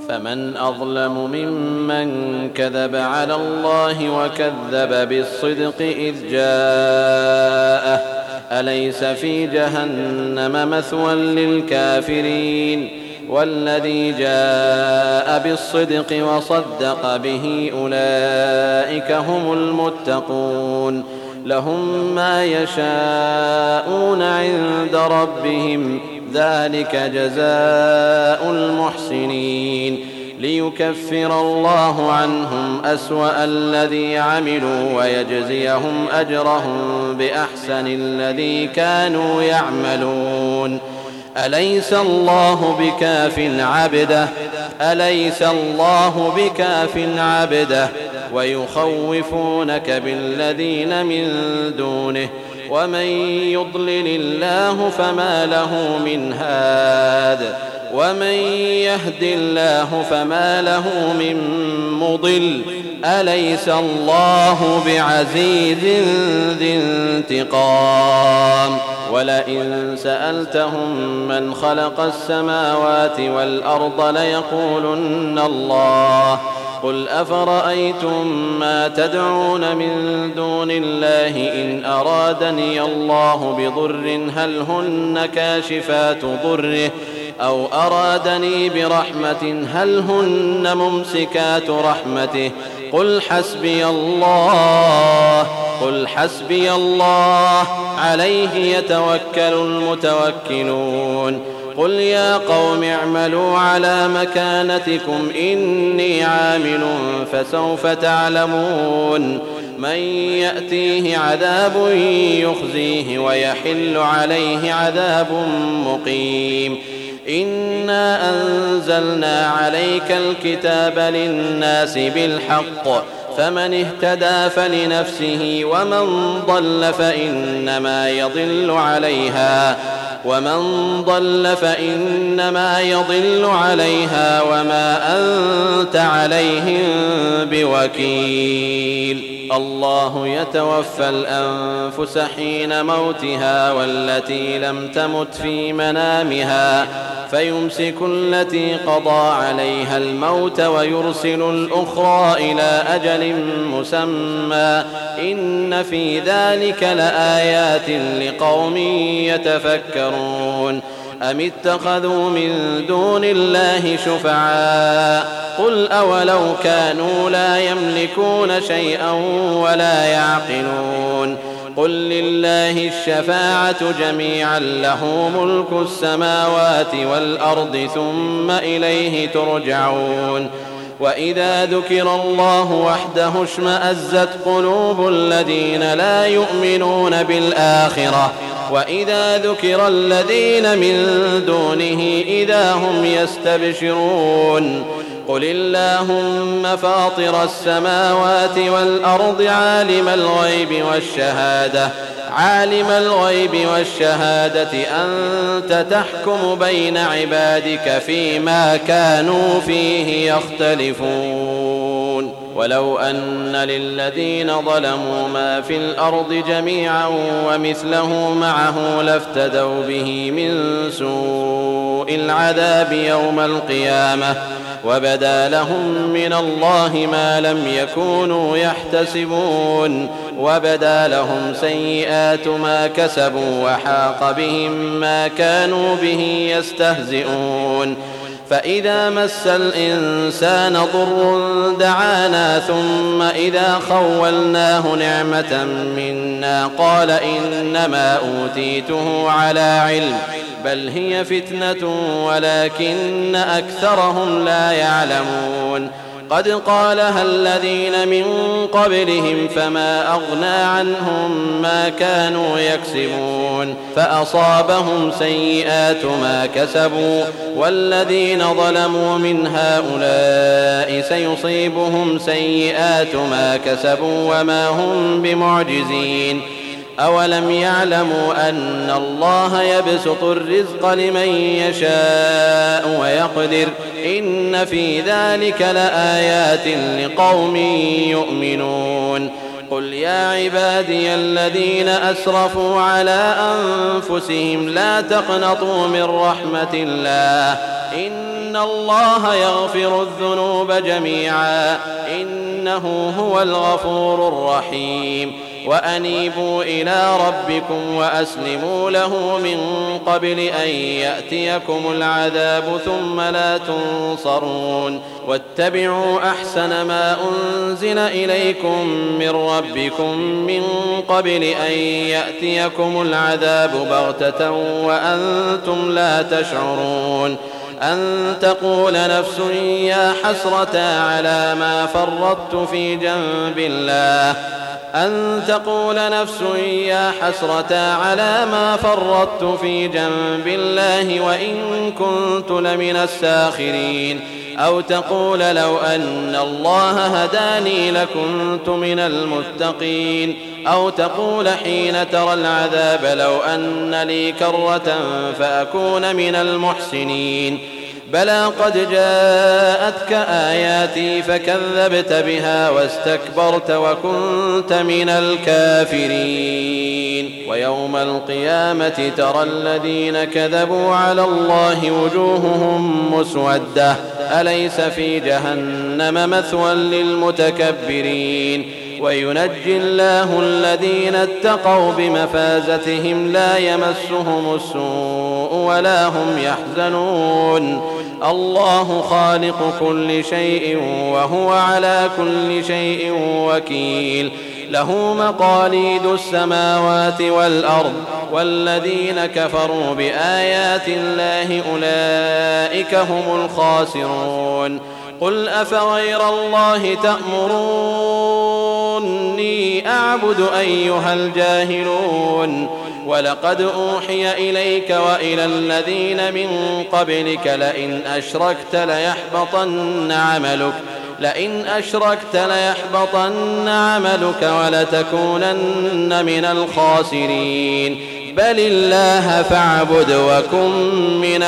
فمن أظلم ممن كذب على الله وكذب بالصدق إذ جاءه أليس في جهنم مثوى للكافرين والذي جاء بالصدق وصدق به أولئك هم المتقون لهم ما يشاءون عند ربهم ذلك جزاء المحسنين ليكفر الله عنهم أسوأ الذي عملوا ويجزيهم أجرهم بأحسن الذي كانوا يعملون أليس الله بكاف عبده ويخوفونك بالذين من دونه ومن يضلل الله فما له من هاد ومن يهد الله فما له من مضل أليس الله بعزيز ذي انتقام ولئن سألتهم من خلق السماوات والأرض ليقولن الله قل أفرأيتم ما تدعون من دون الله إن أرادني الله بضر هل هن كاشفات ضره أو أرادني برحمة هل هن ممسكات رحمته قل حسبي الله عليه يتوكل المتوكلون قل يا قوم اعملوا على مكانتكم إني عامل فسوف تعلمون من يأتيه عذاب يخزيه ويحل عليه عذاب مقيم إنا أنزلنا عليك الكتاب للناس بالحق فمن اهتدى فلنفسه ومن ضل فإنما يضل عليها وما أنت عليهم بوكيل الله يتوفى الأنفس حين موتها والتي لم تمت في منامها فيمسك التي قضى عليها الموت ويرسل الأخرى إلى أجل مسمى إن في ذلك لآيات لقوم يتفكرون أم اتخذوا من دون الله شفعاء قل أولو كانوا لا يملكون شيئا ولا يعقلون قل لله الشفاعة جميعا له ملك السماوات والأرض ثم إليه ترجعون وإذا ذكر الله وحده اشمأزت قلوب الذين لا يؤمنون بالآخرة وإذا ذكر الذين من دونه إذا هم يستبشرون قل اللهم فاطر السماوات والأرض عالم الغيب والشهادة أنت تحكم بين عبادك فيما كانوا فيه يختلفون ولو أن للذين ظلموا ما في الأرض جميعا ومثله معه لافتدوا به من سوء العذاب يوم القيامة وبدا لهم من الله ما لم يكونوا يحتسبون وبدا لهم سيئات ما كسبوا وحاق بهم ما كانوا به يستهزئون فإذا مس الإنسان ضر دعانا ثم إذا خولناه نعمة منا قال إنما أوتيته على علم بل هي فتنة ولكن أكثرهم لا يعلمون قد قالها الذين من قبلهم فما أغنى عنهم ما كانوا يكسبون فأصابهم سيئات ما كسبوا والذين ظلموا من هؤلاء سيصيبهم سيئات ما كسبوا وما هم بمعجزين أولم يعلموا أن الله يبسط الرزق لمن يشاء ويقدر إن في ذلك لآيات لقوم يؤمنون قل يا عبادي الذين أسرفوا على أنفسهم لا تقنطوا من رحمة الله إن الله يغفر الذنوب جميعا إنه هو الغفور الرحيم وأنيبوا إلى ربكم وأسلموا له من قبل أن يأتيكم العذاب ثم لا تنصرون واتبعوا أحسن ما أنزل إليكم من ربكم من قبل أن يأتيكم العذاب بغتة وأنتم لا تشعرون أن تقول نفس يا حسرة على ما فرطت في جنب الله أن تقول نفس يا حسرة على ما فرطت في جنب الله وإن كنت لمن الساخرين أو تقول لو أن الله هداني لكنت من المتقين أو تقول حين ترى العذاب لو أن لي كرة فأكون من المحسنين بلى قد جاءتك آياتي فكذبت بها واستكبرت وكنت من الكافرين ويوم القيامة ترى الذين كذبوا على الله وجوههم مسودة أليس في جهنم مثوى للمتكبرين وينجي الله الذين اتقوا بمفازتهم لا يمسهم السوء ولا هم يحزنون الله خالق كل شيء وهو على كل شيء وكيل له مقاليد السماوات والأرض والذين كفروا بآيات الله أولئك هم الخاسرون قل أفغير الله تأمروني أعبد أيها الجاهلون ولقد أوحي إليك وإلى الذين من قبلك لئن أشركت ليحبطن عملك ولتكونن من الخاسرين بل الله فاعبد وكن من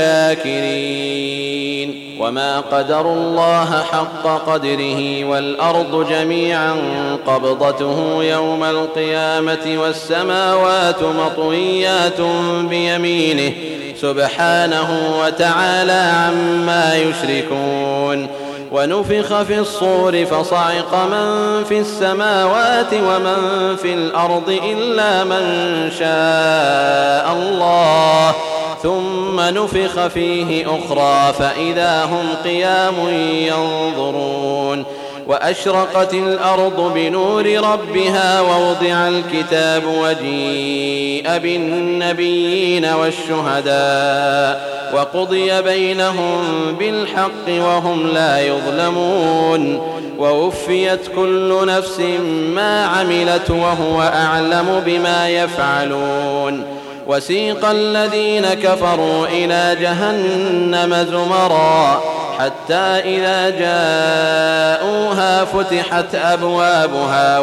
الشاكرين وما قدروا الله حق قدره والأرض جميعا قبضته يوم القيامة والسماوات مطويات بيمينه سبحانه وتعالى عما يشركون ونفخ في الصور فصعق من في السماوات ومن في الأرض إلا من شاء الله ثم نفخ فيه أخرى فإذا هم قيام ينظرون وأشرقت الأرض بنور ربها ووضع الكتاب وجيء بالنبيين والشهداء وقضي بينهم بالحق وهم لا يظلمون ووفيت كل نفس ما عملت وهو أعلم بما يفعلون وسيق الذين كفروا إلى جهنم زمرا حتى إذا جاءوها فتحت أبوابها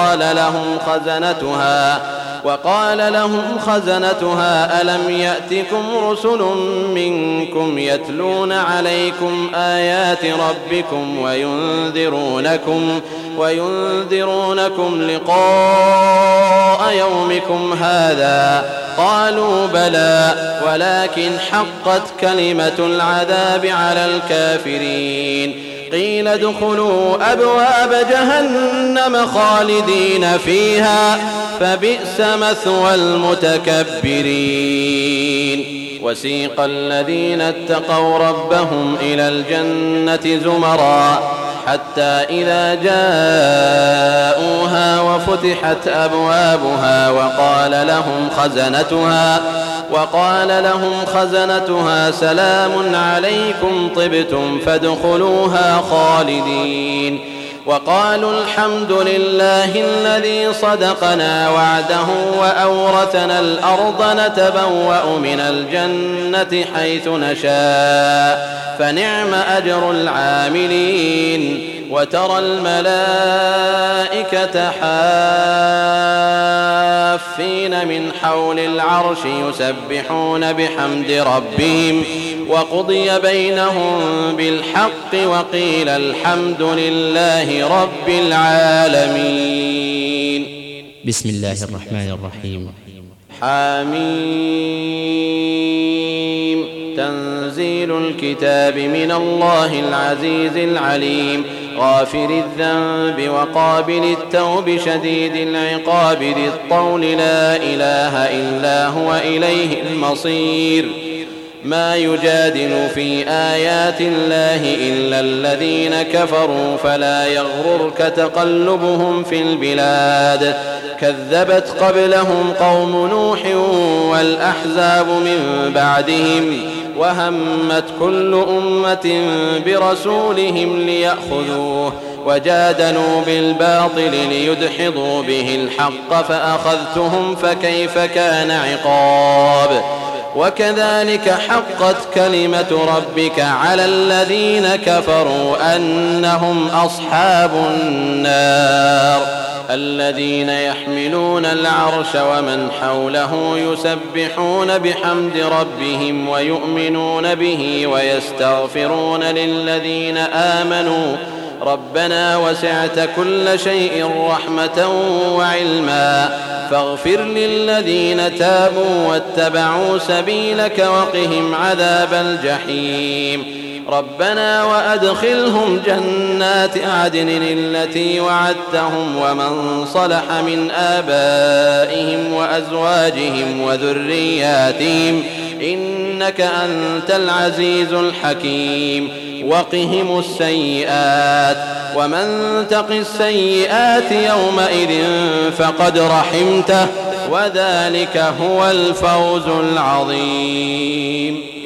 وقال لهم خزنتها ألم يأتكم رسل منكم يتلون عليكم آيات ربكم وينذرونكم لقاء يومكم هذا قالوا بلى ولكن حقت كلمة العذاب على الكافرين قيل ادخلوا أبواب جهنم خالدين فيها فبئس مثوى المتكبرين وسيق الذين اتقوا ربهم إلى الجنة زمرا حتى إذا جاءوها وفتحت أبوابها وقال لهم خزنتها سلام عليكم طبتم فادخلوها خالدين وقالوا الحمد لله الذي صدقنا وعده وأورثنا الأرض نتبوأ من الجنة حيث نشاء فنعم أجر العاملين وترى الملائكة حافين من حول العرش يسبحون بحمد ربهم وقضي بينهم بالحق وقيل الحمد لله رب العالمين. بسم الله الرحمن الرحيم. حميم تنزيل الكتاب من الله العزيز العليم غافر الذنب وقابل التوب شديد العقاب ذي الطول لا إله إلا هو إليه المصير ما يجادل في آيات الله إلا الذين كفروا فلا يغررك تقلبهم في البلاد كذبت قبلهم قوم نوح والأحزاب من بعدهم وهمت كل أمة برسولهم ليأخذوه وجادلوا بالباطل ليدحضوا به الحق فأخذتهم فكيف كان عقاب وكذلك حقت كلمة ربك على الذين كفروا أنهم أصحاب النار الذين يحملون العرش ومن حوله يسبحون بحمد ربهم ويؤمنون به ويستغفرون للذين آمنوا ربنا وسعت كل شيء رحمة وعلما فاغفر للذين تابوا واتبعوا سبيلك وقهم عذاب الجحيم ربنا وأدخلهم جنات عدن التي وعدتهم ومن صلح من آبائهم وأزواجهم وذرياتهم إنك أنت العزيز الحكيم وقهم السيئات ومن تق السيئات يومئذ فقد رحمته وذلك هو الفوز العظيم.